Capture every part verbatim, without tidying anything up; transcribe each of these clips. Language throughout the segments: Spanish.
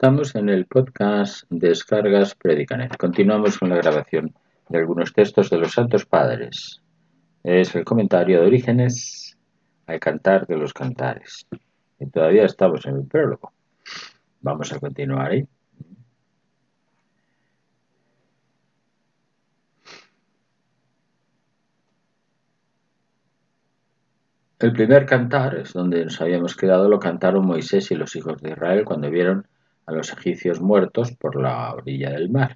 Estamos en el podcast Descargas Predicanet. Continuamos con la grabación de algunos textos de los Santos Padres. Es el comentario de Orígenes al Cantar de los Cantares. Y todavía estamos en el prólogo. Vamos a continuar ahí. El primer cantar, es donde nos habíamos quedado, lo cantaron Moisés y los hijos de Israel cuando vieron a los egipcios muertos por la orilla del mar.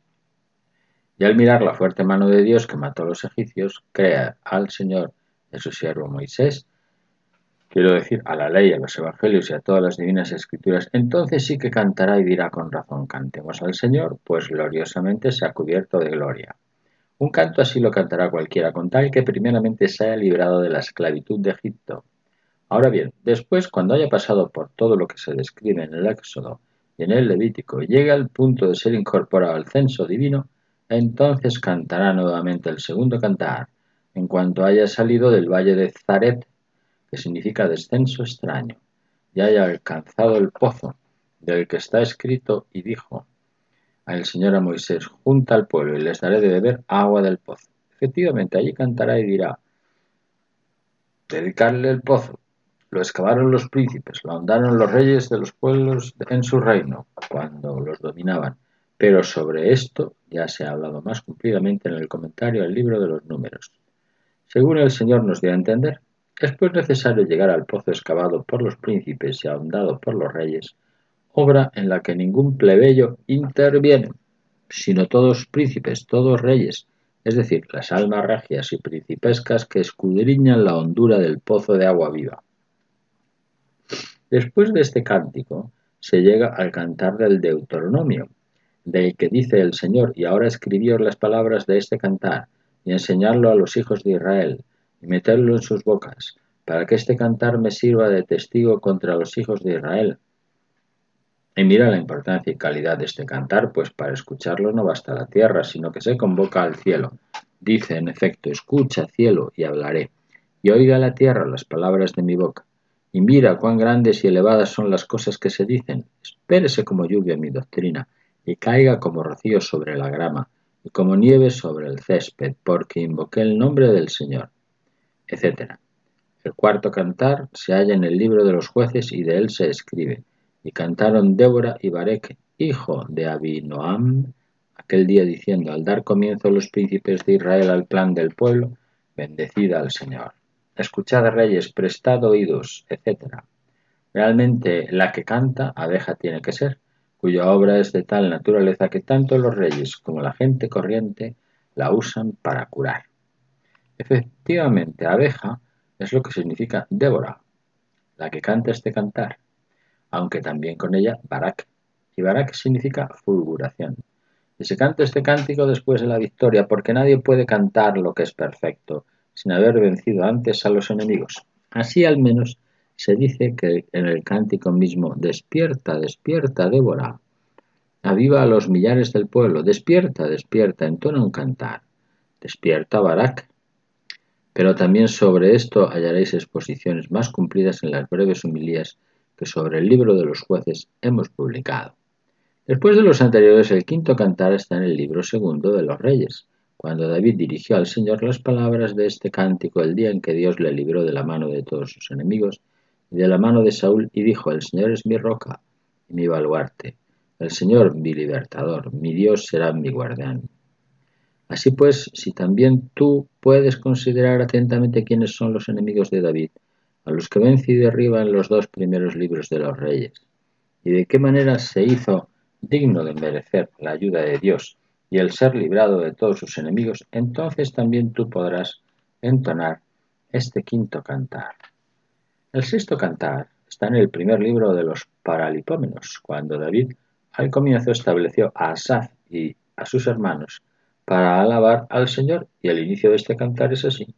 Y al mirar la fuerte mano de Dios que mató a los egipcios, crea al Señor y a su siervo Moisés, quiero decir, a la ley, a los evangelios y a todas las divinas escrituras, entonces sí que cantará y dirá con razón: cantemos al Señor, pues gloriosamente se ha cubierto de gloria. Un canto así lo cantará cualquiera, con tal que primeramente se haya librado de la esclavitud de Egipto. Ahora bien, después, cuando haya pasado por todo lo que se describe en el Éxodo y en el Levítico y llegue al punto de ser incorporado al censo divino, entonces cantará nuevamente el segundo cantar, en cuanto haya salido del valle de Zaret, que significa descenso extraño, y haya alcanzado el pozo del que está escrito, y dijo al Señor a Moisés: junta al pueblo y les daré de beber agua del pozo. Efectivamente, allí cantará y dirá: dedicarle el pozo lo excavaron los príncipes, lo ahondaron los reyes de los pueblos en su reino, cuando los dominaban. Pero sobre esto ya se ha hablado más cumplidamente en el comentario al libro de los Números. Según el Señor nos dio a entender, es pues necesario llegar al pozo excavado por los príncipes y ahondado por los reyes, obra en la que ningún plebeyo interviene, sino todos príncipes, todos reyes, es decir, las almas regias y principescas que escudriñan la hondura del pozo de agua viva. Después de este cántico se llega al cantar del Deuteronomio, del que dice el Señor: y ahora escribíos las palabras de este cantar, y enseñadlo a los hijos de Israel, y metedlo en sus bocas, para que este cantar me sirva de testigo contra los hijos de Israel. Y mira la importancia y calidad de este cantar, pues para escucharlo no basta la tierra, sino que se convoca al cielo. Dice, en efecto: escucha, cielo, y hablaré, y oiga la tierra las palabras de mi boca. Y mira cuán grandes y elevadas son las cosas que se dicen. Espérese como lluvia mi doctrina, y caiga como rocío sobre la grama, y como nieve sobre el césped, porque invoqué el nombre del Señor, etcétera. El cuarto cantar se halla en el libro de los jueces, y de él se escribe: y cantaron Débora y Barec, hijo de Abinoam, aquel día, diciendo: al dar comienzo los príncipes de Israel al plan del pueblo, bendecida al Señor. Escuchad, reyes, prestad oídos, etcétera. Realmente la que canta abeja tiene que ser, cuya obra es de tal naturaleza que tanto los reyes como la gente corriente la usan para curar. Efectivamente, abeja es lo que significa Débora, la que canta este cantar, aunque también con ella Barak, y Barak significa fulguración. Y se canta este cántico después de la victoria, porque nadie puede cantar lo que es perfecto sin haber vencido antes a los enemigos. Así al menos se dice que en el cántico mismo: despierta, despierta, Débora, aviva a los millares del pueblo, despierta, despierta, entona un cantar, despierta, Barak. Pero también sobre esto hallaréis exposiciones más cumplidas en las breves homilías que sobre el libro de los jueces hemos publicado. Después de los anteriores, el quinto cantar está en el libro segundo de los Reyes, cuando David dirigió al Señor las palabras de este cántico el día en que Dios le libró de la mano de todos sus enemigos y de la mano de Saúl, y dijo: el Señor es mi roca y mi baluarte, el Señor mi libertador, mi Dios será mi guardián. Así pues, si también tú puedes considerar atentamente quiénes son los enemigos de David, a los que vence y derriba en los dos primeros libros de los Reyes, y de qué manera se hizo digno de merecer la ayuda de Dios y el ser librado de todos sus enemigos, entonces también tú podrás entonar este quinto cantar. El sexto cantar está en el primer libro de los Paralipómenos, cuando David al comienzo estableció a Asaf y a sus hermanos para alabar al Señor, y el inicio de este cantar es así: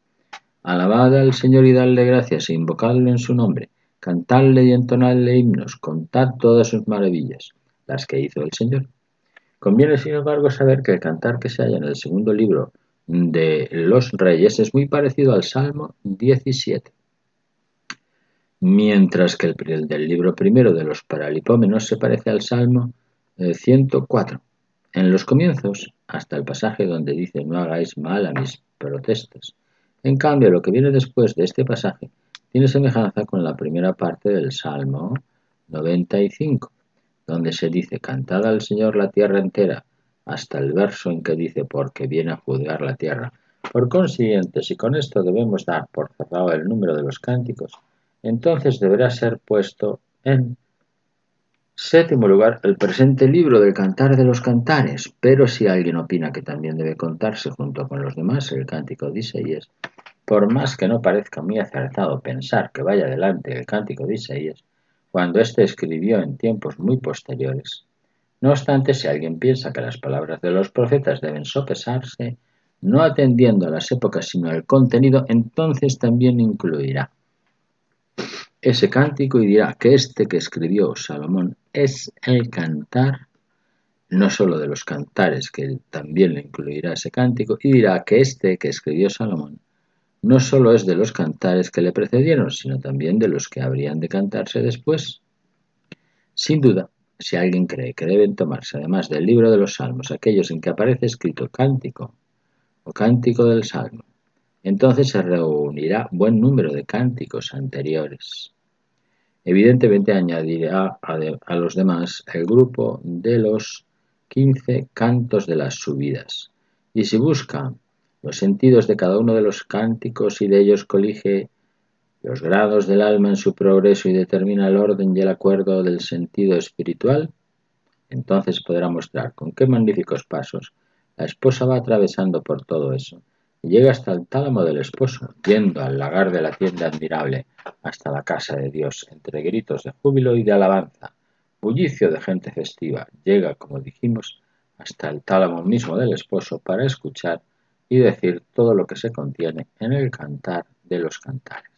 alabad al Señor y dadle gracias, e invocadlo en su nombre, cantadle y entonadle himnos, contad todas sus maravillas, las que hizo el Señor. Conviene, sin embargo, saber que el cantar que se halla en el segundo libro de los Reyes es muy parecido al Salmo diecisiete. mientras que el, el del libro primero de los Paralipómenos se parece al Salmo eh, ciento cuatro. En los comienzos, hasta el pasaje donde dice no hagáis mal a mis protestas. En cambio, lo que viene después de este pasaje tiene semejanza con la primera parte del Salmo noventa y cinco, donde se dice cantad al Señor la tierra entera, hasta el verso en que dice porque viene a juzgar la tierra. Por consiguiente, si con esto debemos dar por cerrado el número de los cánticos, entonces deberá ser puesto en séptimo lugar el presente libro del Cantar de los Cantares, pero si alguien opina que también debe contarse junto con los demás el Cántico de Isaías, por más que no parezca muy acertado pensar que vaya adelante el Cántico de Isaías, cuando éste escribió en tiempos muy posteriores. No obstante, si alguien piensa que las palabras de los profetas deben sopesarse, no atendiendo a las épocas sino al contenido, entonces también incluirá ese cántico y dirá que este que escribió Salomón es el cantar, no solo de los cantares, que también le incluirá ese cántico, y dirá que este que escribió Salomón no solo es de los cantares que le precedieron, sino también de los que habrían de cantarse después. Sin duda, si alguien cree que deben tomarse, además del libro de los Salmos, aquellos en que aparece escrito cántico o cántico del Salmo, entonces se reunirá buen número de cánticos anteriores. Evidentemente añadirá a, de, a los demás el grupo de los quince cantos de las subidas. Y si busca los sentidos de cada uno de los cánticos y de ellos colige los grados del alma en su progreso y determina el orden y el acuerdo del sentido espiritual, entonces podrá mostrar con qué magníficos pasos la esposa va atravesando por todo eso y llega hasta el tálamo del esposo, yendo al lagar de la tienda admirable hasta la casa de Dios, entre gritos de júbilo y de alabanza, bullicio de gente festiva, llega, como dijimos, hasta el tálamo mismo del esposo para escuchar y decir todo lo que se contiene en el cantar de los cantares.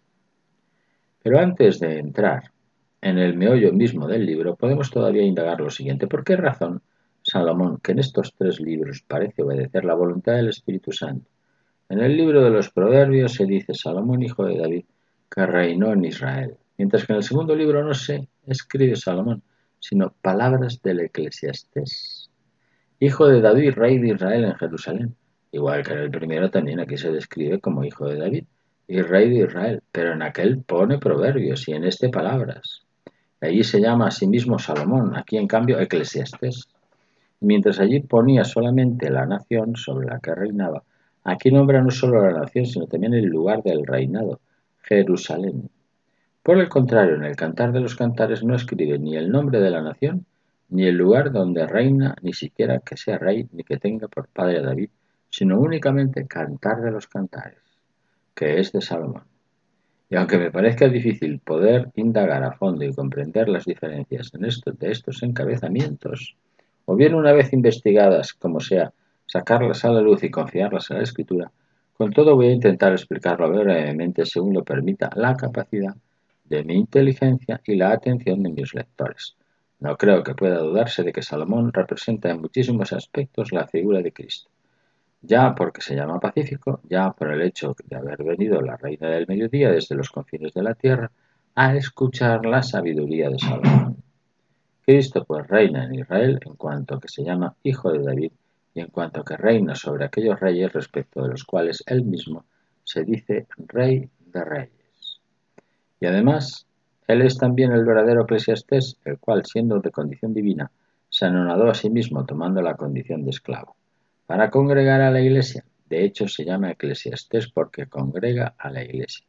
Pero antes de entrar en el meollo mismo del libro, podemos todavía indagar lo siguiente. ¿Por qué razón Salomón, que en estos tres libros parece obedecer la voluntad del Espíritu Santo? En el libro de los Proverbios se dice Salomón, hijo de David, que reinó en Israel, mientras que en el segundo libro no se escribe Salomón, sino palabras del Eclesiastés, hijo de David, rey de Israel en Jerusalén, igual que en el primero también aquí se describe como hijo de David y rey de Israel, pero en aquel pone proverbios y en este palabras. Allí se llama a sí mismo Salomón, aquí en cambio Eclesiastés. Mientras allí ponía solamente la nación sobre la que reinaba, aquí nombra no solo la nación, sino también el lugar del reinado, Jerusalén. Por el contrario, en el Cantar de los Cantares no escribe ni el nombre de la nación, ni el lugar donde reina, ni siquiera que sea rey, ni que tenga por padre a David, sino únicamente Cantar de los Cantares, que es de Salomón. Y aunque me parezca difícil poder indagar a fondo y comprender las diferencias en esto, de estos encabezamientos, o bien una vez investigadas, como sea, sacarlas a la luz y confiarlas a la escritura, con todo voy a intentar explicarlo brevemente según lo permita la capacidad de mi inteligencia y la atención de mis lectores. No creo que pueda dudarse de que Salomón representa en muchísimos aspectos la figura de Cristo. Ya porque se llama Pacífico, ya por el hecho de haber venido la reina del mediodía desde los confines de la tierra a escuchar la sabiduría de Salomón. Cristo pues reina en Israel en cuanto que se llama hijo de David y en cuanto que reina sobre aquellos reyes respecto de los cuales él mismo se dice rey de reyes. Y además, él es también el verdadero Eclesiastés, el cual, siendo de condición divina, se anonadó a sí mismo tomando la condición de esclavo, para congregar a la iglesia. De hecho, se llama Eclesiastés porque congrega a la iglesia.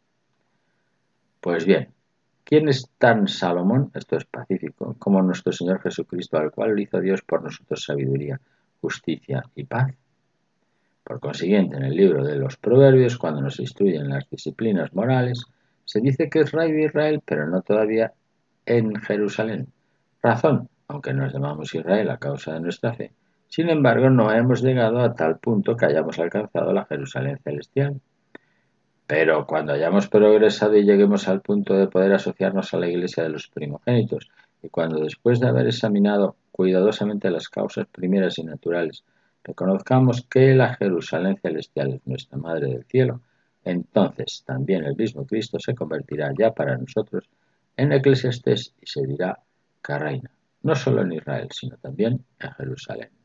Pues bien, ¿quién es tan Salomón? Esto es pacífico, como nuestro Señor Jesucristo, al cual lo hizo Dios por nosotros sabiduría, justicia y paz. Por consiguiente, en el libro de los Proverbios, cuando nos instruyen las disciplinas morales, se dice que es rey de Israel, pero no todavía en Jerusalén. Razón, aunque nos llamamos Israel a causa de nuestra fe, sin embargo no hemos llegado a tal punto que hayamos alcanzado la Jerusalén celestial. Pero cuando hayamos progresado y lleguemos al punto de poder asociarnos a la iglesia de los primogénitos, y cuando después de haber examinado cuidadosamente las causas primeras y naturales, reconozcamos que la Jerusalén celestial es nuestra Madre del Cielo, Entonces también el mismo Cristo se convertirá ya para nosotros en Eclesiastés y se dirá que reina, no solo en Israel, sino también en Jerusalén.